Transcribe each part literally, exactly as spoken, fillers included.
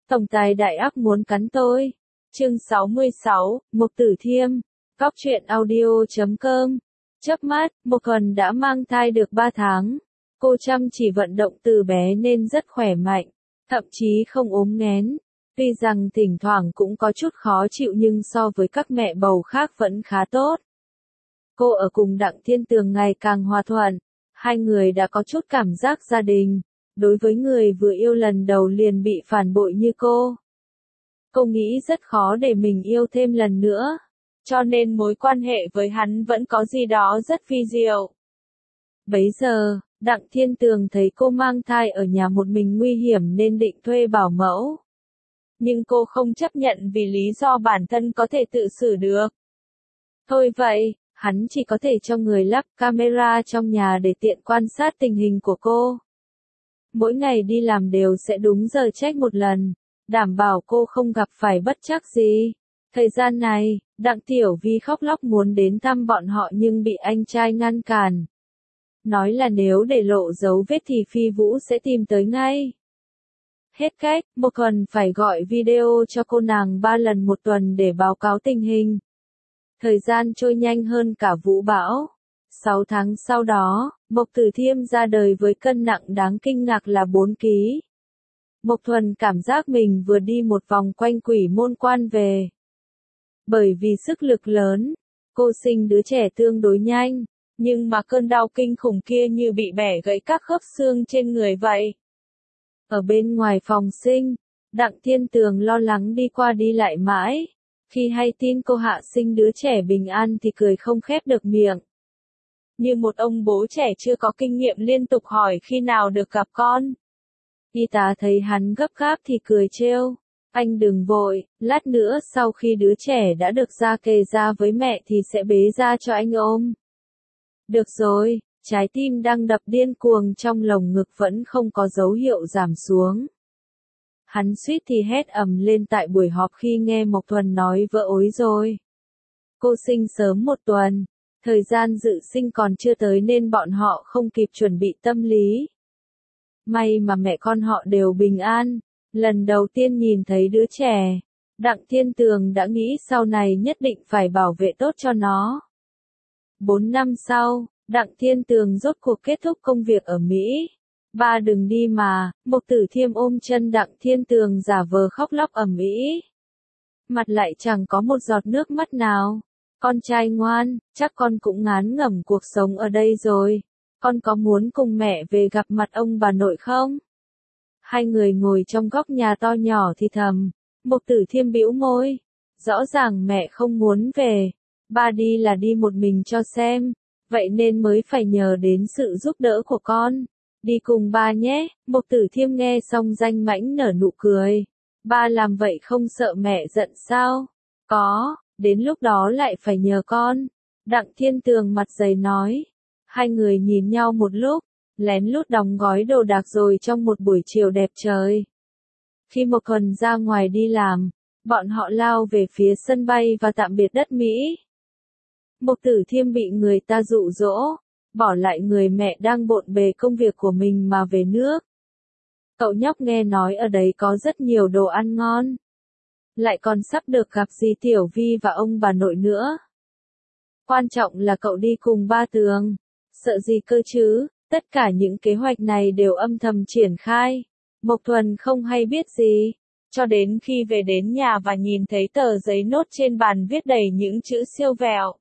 Tổng tài đại ác muốn cắn tôi. Chương sáu mươi sáu, Mục Tử Thiêm. Góc truyện audio chấm com. Chớp mắt, Mộc Thuần đã mang thai được ba tháng. Cô chăm chỉ vận động từ bé nên rất khỏe mạnh, thậm chí không ốm nghén. Tuy rằng thỉnh thoảng cũng có chút khó chịu nhưng so với các mẹ bầu khác vẫn khá tốt. Cô ở cùng Đặng Thiên Tường ngày càng hòa thuận, hai người đã có chút cảm giác gia đình. Đối với người vừa yêu lần đầu liền bị phản bội như cô, cô nghĩ rất khó để mình yêu thêm lần nữa, cho nên mối quan hệ với hắn vẫn có gì đó rất vi diệu. Bấy giờ, Đặng Thiên Tường thấy cô mang thai ở nhà một mình nguy hiểm nên định thuê bảo mẫu. Nhưng cô không chấp nhận vì lý do bản thân có thể tự xử được. Thôi vậy, hắn chỉ có thể cho người lắp camera trong nhà để tiện quan sát tình hình của cô. Mỗi ngày đi làm đều sẽ đúng giờ check một lần, đảm bảo cô không gặp phải bất trắc gì. Thời gian này, Đặng Tiểu Vi khóc lóc muốn đến thăm bọn họ nhưng bị anh trai ngăn cản. Nói là nếu để lộ dấu vết thì Phi Vũ sẽ tìm tới ngay. Hết cách, Mộc Thuần phải gọi video cho cô nàng ba lần một tuần để báo cáo tình hình. Thời gian trôi nhanh hơn cả vũ bão. Sáu tháng sau đó, Mộc Tử Thiêm ra đời với cân nặng đáng kinh ngạc là bốn ki lô gam. Mộc Thuần cảm giác mình vừa đi một vòng quanh Quỷ Môn Quan về. Bởi vì sức lực lớn, cô sinh đứa trẻ tương đối nhanh, nhưng mà cơn đau kinh khủng kia như bị bẻ gãy các khớp xương trên người vậy. Ở bên ngoài phòng sinh, Đặng Thiên Tường lo lắng đi qua đi lại mãi. Khi hay tin cô hạ sinh đứa trẻ bình an thì cười không khép được miệng. Như một ông bố trẻ chưa có kinh nghiệm liên tục hỏi khi nào được gặp con. Y tá thấy hắn gấp gáp thì cười trêu. Anh đừng vội, lát nữa sau khi đứa trẻ đã được ra kề ra với mẹ thì sẽ bế ra cho anh ôm. Được rồi, trái tim đang đập điên cuồng trong lồng ngực vẫn không có dấu hiệu giảm xuống. Hắn suýt thì hét ầm lên tại buổi họp khi nghe Mộc Thuần nói vỡ ối rồi. Cô sinh sớm một tuần, thời gian dự sinh còn chưa tới nên bọn họ không kịp chuẩn bị tâm lý. May mà mẹ con họ đều bình an, lần đầu tiên nhìn thấy đứa trẻ, Đặng Thiên Tường đã nghĩ sau này nhất định phải bảo vệ tốt cho nó. Bốn năm sau, Đặng Thiên Tường rốt cuộc kết thúc công việc ở Mỹ. Ba đừng đi mà, Mộc Tử Thiêm ôm chân Đặng Thiên Tường giả vờ khóc lóc ầm ĩ. Mặt lại chẳng có một giọt nước mắt nào. Con trai ngoan, chắc con cũng ngán ngẩm cuộc sống ở đây rồi. Con có muốn cùng mẹ về gặp mặt ông bà nội không? Hai người ngồi trong góc nhà to nhỏ thì thầm. Mộc Tử Thiêm bĩu môi. Rõ ràng mẹ không muốn về. Ba đi là đi một mình cho xem. Vậy nên mới phải nhờ đến sự giúp đỡ của con. Đi cùng ba nhé. Mộc Tử Thiêm nghe xong danh mãnh nở nụ cười. Ba làm vậy không sợ mẹ giận sao? Có, đến lúc đó lại phải nhờ con. Đặng Thiên Tường mặt dày nói. Hai người nhìn nhau một lúc, lén lút đóng gói đồ đạc rồi trong một buổi chiều đẹp trời. Khi Mộc Thuần ra ngoài đi làm, bọn họ lao về phía sân bay và tạm biệt đất Mỹ. Mộc Tử Thiêm bị người ta dụ dỗ, bỏ lại người mẹ đang bộn bề công việc của mình mà về nước. Cậu nhóc nghe nói ở đấy có rất nhiều đồ ăn ngon. Lại còn sắp được gặp dì Tiểu Vi và ông bà nội nữa. Quan trọng là cậu đi cùng ba Tường. Sợ gì cơ chứ, tất cả những kế hoạch này đều âm thầm triển khai. Mộc Thuần không hay biết gì. Cho đến khi về đến nhà và nhìn thấy tờ giấy nốt trên bàn viết đầy những chữ siêu vẹo.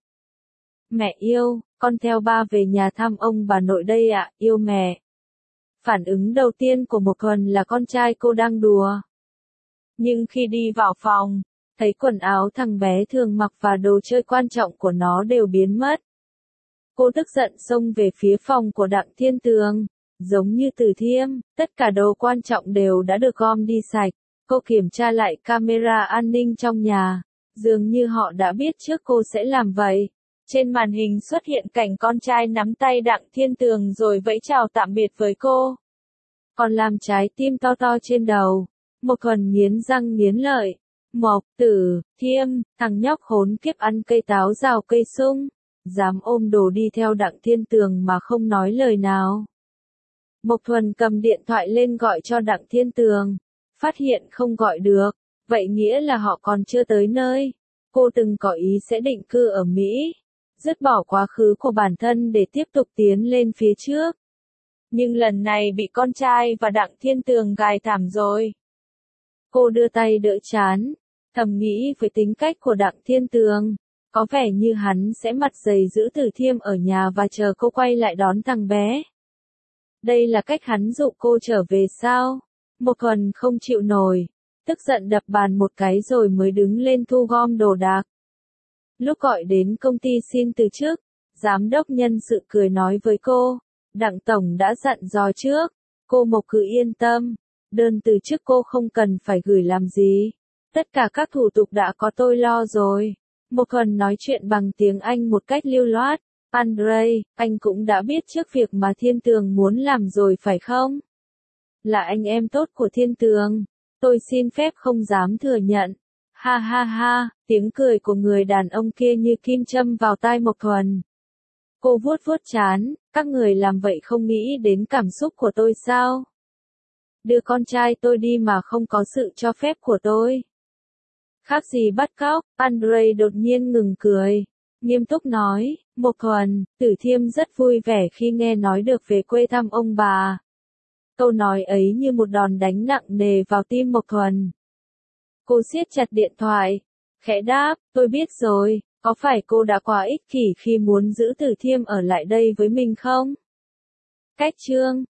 Mẹ yêu, con theo ba về nhà thăm ông bà nội đây ạ, yêu mẹ. Phản ứng đầu tiên của Mộc Thuần là con trai cô đang đùa. Nhưng khi đi vào phòng, thấy quần áo thằng bé thường mặc và đồ chơi quan trọng của nó đều biến mất. Cô tức giận xông về phía phòng của Đặng Thiên Tường. Giống như Tử Thiêm, tất cả đồ quan trọng đều đã được gom đi sạch. Cô kiểm tra lại camera an ninh trong nhà. Dường như họ đã biết trước cô sẽ làm vậy. Trên màn hình xuất hiện cảnh con trai nắm tay Đặng Thiên Tường rồi vẫy chào tạm biệt với cô. Còn làm trái tim to to trên đầu. Mộc Thuần nghiến răng nghiến lợi. Mộc Tử Thiêm, thằng nhóc khốn kiếp ăn cây táo rào cây sung. Dám ôm đồ đi theo Đặng Thiên Tường mà không nói lời nào. Mộc Thuần cầm điện thoại lên gọi cho Đặng Thiên Tường. Phát hiện không gọi được, vậy nghĩa là họ còn chưa tới nơi. Cô từng có ý sẽ định cư ở Mỹ, dứt bỏ quá khứ của bản thân để tiếp tục tiến lên phía trước. Nhưng lần này bị con trai và Đặng Thiên Tường gài thảm rồi. Cô đưa tay đỡ trán, thầm nghĩ với tính cách của Đặng Thiên Tường, có vẻ như hắn sẽ mặt dày giữ Tử Thiêm ở nhà và chờ cô quay lại đón thằng bé. Đây là cách hắn dụ cô trở về sao? Một Thuần không chịu nổi, tức giận đập bàn một cái rồi mới đứng lên thu gom đồ đạc. Lúc gọi đến công ty xin từ chức, giám đốc nhân sự cười nói với cô, Đặng Tổng đã dặn dò trước, cô Mộc cứ yên tâm, đơn từ chức cô không cần phải gửi làm gì. Tất cả các thủ tục đã có tôi lo rồi. Một Thuần nói chuyện bằng tiếng Anh một cách lưu loát. Andre, anh cũng đã biết trước việc mà Thiên Tường muốn làm rồi phải không? Là anh em tốt của Thiên Tường. Tôi xin phép không dám thừa nhận. Ha ha ha, tiếng cười của người đàn ông kia như kim châm vào tai Mộc Thuần. Cô vuốt vuốt trán, các người làm vậy không nghĩ đến cảm xúc của tôi sao? Đưa con trai tôi đi mà không có sự cho phép của tôi. Khác gì bắt cóc, Andre đột nhiên ngừng cười. Nghiêm túc nói, Mộc Thuần, Tử Thiêm rất vui vẻ khi nghe nói được về quê thăm ông bà. Câu nói ấy như một đòn đánh nặng nề vào tim Mộc Thuần. Cô siết chặt điện thoại, khẽ đáp, tôi biết rồi, có phải cô đã quá ích kỷ khi muốn giữ Tử Thiêm ở lại đây với mình không? Cách chương